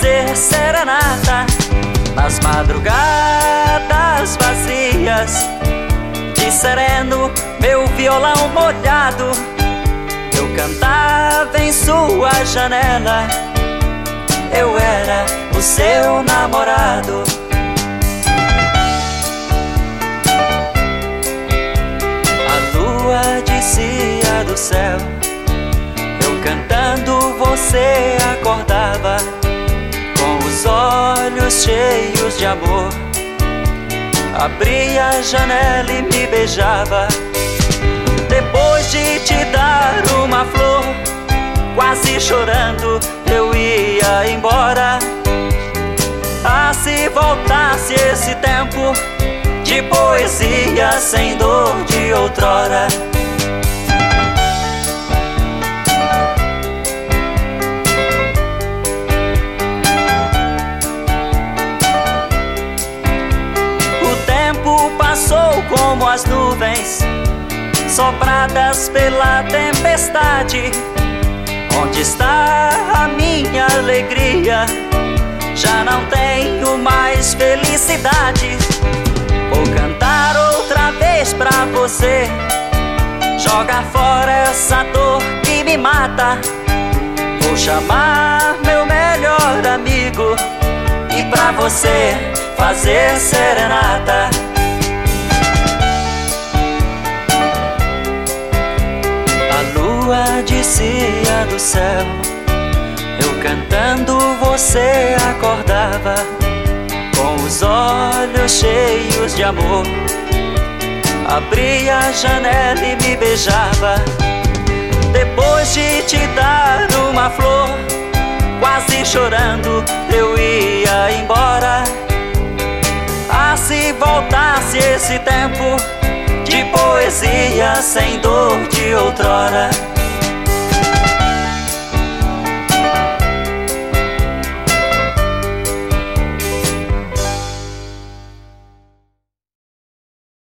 fazer serenata nas madrugadas vazias. De sereno, meu violão molhado, eu cantava em sua janela. Eu era o seu namorado. A lua descia do céu, eu cantando você acordava, com os olhos cheios de amor. Abria a janela e me beijava. Depois de te dar uma flor, quase chorando eu ia embora. Ah, se voltasse esse tempo de poesia sem dor de outrora. O tempo passou como as nuvens sopradas pela tempestade. Onde está a minha alegria? Já não tenho mais felicidade. Vou cantar outra vez pra você, joga fora essa dor que me mata. Vou chamar meu melhor amigo e pra você fazer serenata. A lua descia do céu, eu cantando você acordava, com os olhos cheios de amor. Abria a janela e me beijava. Depois de te dar uma flor, quase chorando eu ia embora. Ah, se voltasse esse tempo de poesia sem dor de outrora.